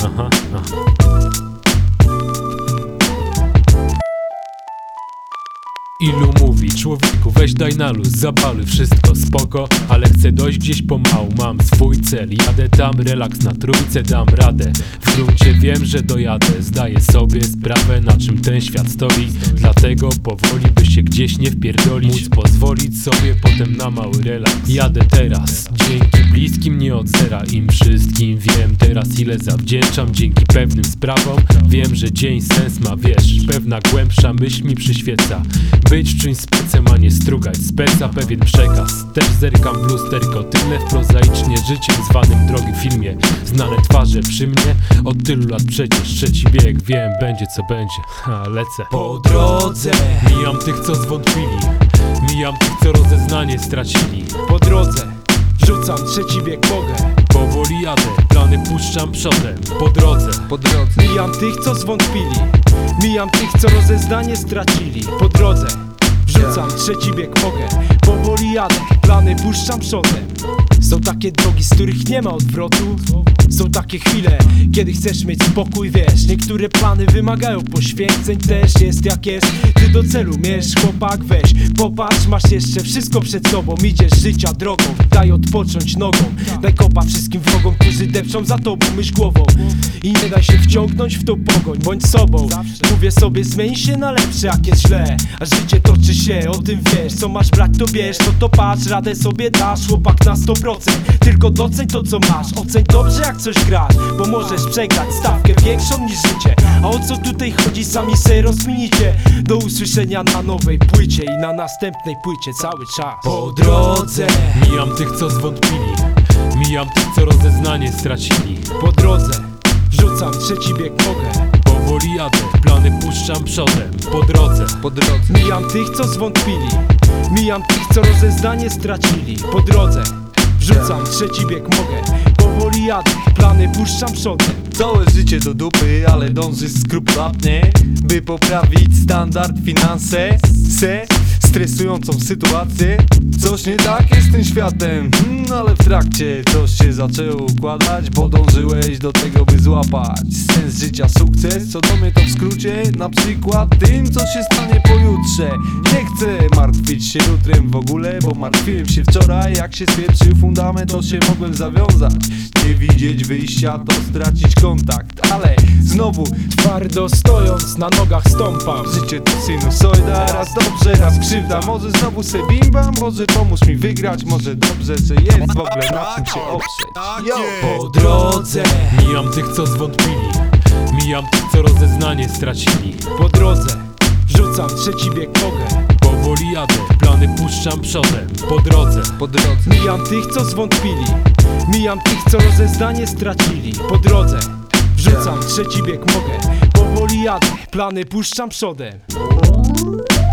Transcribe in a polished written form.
Ilu mówi, człowieku, weź daj na luz, zabaluj, wszystko spoko, ale chcę dojść gdzieś pomału, mam swój cel, jadę tam, relaks na trójce, dam radę. W gruncie wiem, że dojadę, zdaję sobie sprawę, na czym ten świat stoi, dlatego powoli, by się gdzieś nie wpierdolić, móc pozwolić sobie potem na mały relaks. Jadę teraz, dzięki bliskim, nie od zera, im wszystkim wiem teraz, ile zawdzięczam, dzięki pewnym sprawom, wiem, że dzień sens ma, wiesz, pewna głębsza myśl mi przyświeca. Być w czymś specem, a nie strugać speca, pewien przekaz. Też zerkam w lusterko, tyle prozaicznie życiem zwanym drogi w filmie. Znane twarze przy mnie, od tylu lat przecież trzeci bieg, wiem, będzie co będzie, lecę. Po drodze mijam tych, co zwątpili, mijam tych, co rozeznanie stracili. Po drodze rzucam trzeci bieg, mogę. Powoli jadę, plany puszczam przodem. Po drodze mijam tych, co zwątpili, mijam tych, co rozeznanie stracili. Po drodze wrzucam trzeci bieg, mogę. Powoli jadę, plany puszczam przodem. Są takie drogi, z których nie ma odwrotu. Są takie chwile, kiedy chcesz mieć spokój, wiesz. Niektóre plany wymagają poświęceń, też jest jak jest. Ty do celu mierz, chłopak, weź, popatrz, masz jeszcze wszystko przed sobą. Idziesz życia drogą, daj odpocząć nogą. Daj kopa wszystkim wrogom, którzy depczą za tobą, myśl głową. I nie daj się wciągnąć w tą pogoń, bądź sobą. Mówię sobie, zmień się na lepsze, jak jest źle. A życie toczy się, o tym wiesz. Co masz brać, to bierz, to patrz, radę sobie dasz, chłopak, na 100%. Tylko doceń to, co masz, oceń dobrze, jak coś grasz, bo możesz przegrać stawkę większą niż życie. A o co tutaj chodzi, sami se rozkminicie. Do usłyszenia na nowej płycie i na następnej płycie cały czas. Po drodze mijam tych, co zwątpili, mijam tych, co rozeznanie stracili. Po drodze rzucam trzeci bieg, mogę. Powoli jadę, plany puszczam przodem. Po drodze mijam tych, co zwątpili, mijam tych, co rozeznanie stracili. Po drodze wrzucam trzeci bieg, mogę. Powoli jadę, plany puszczam przodem. Całe życie do dupy, ale dążysz skrupulatnie, by poprawić standard, finanse, stresującą sytuację. Coś nie tak jest z tym światem, ale w trakcie coś się zaczęło układać, bo dążyłeś do tego, by złapać sens życia, sukces. Co do mnie to w skrócie, na przykład tym, co się stanie pojutrze. Nie chcę martwić się jutrem w ogóle, bo martwiłem się wczoraj. Jak się spieprzył fundament, to się mogłem zawiązać. Nie widzieć wyjścia, to stracić kontakt, ale znowu twardo stojąc na nogach stąpam. Życie to sinusoida, raz dobrze, raz krzywda. Może znowu se bimbam, może pomóż mi wygrać. Może dobrze, że jest w ogóle na czym się oprzeć. Po drodze mijam tych, co zwątpili, mijam tych, co rozeznanie stracili. Po drodze wrzucam trzeci bieg, mogę. Powoli jadę, plany puszczam przodem. Po drodze mijam tych, co zwątpili, mijam tych, co rozeznanie stracili. Po drodze wrzucam trzeci bieg, mogę. Powoli jadę, plany puszczam przodem.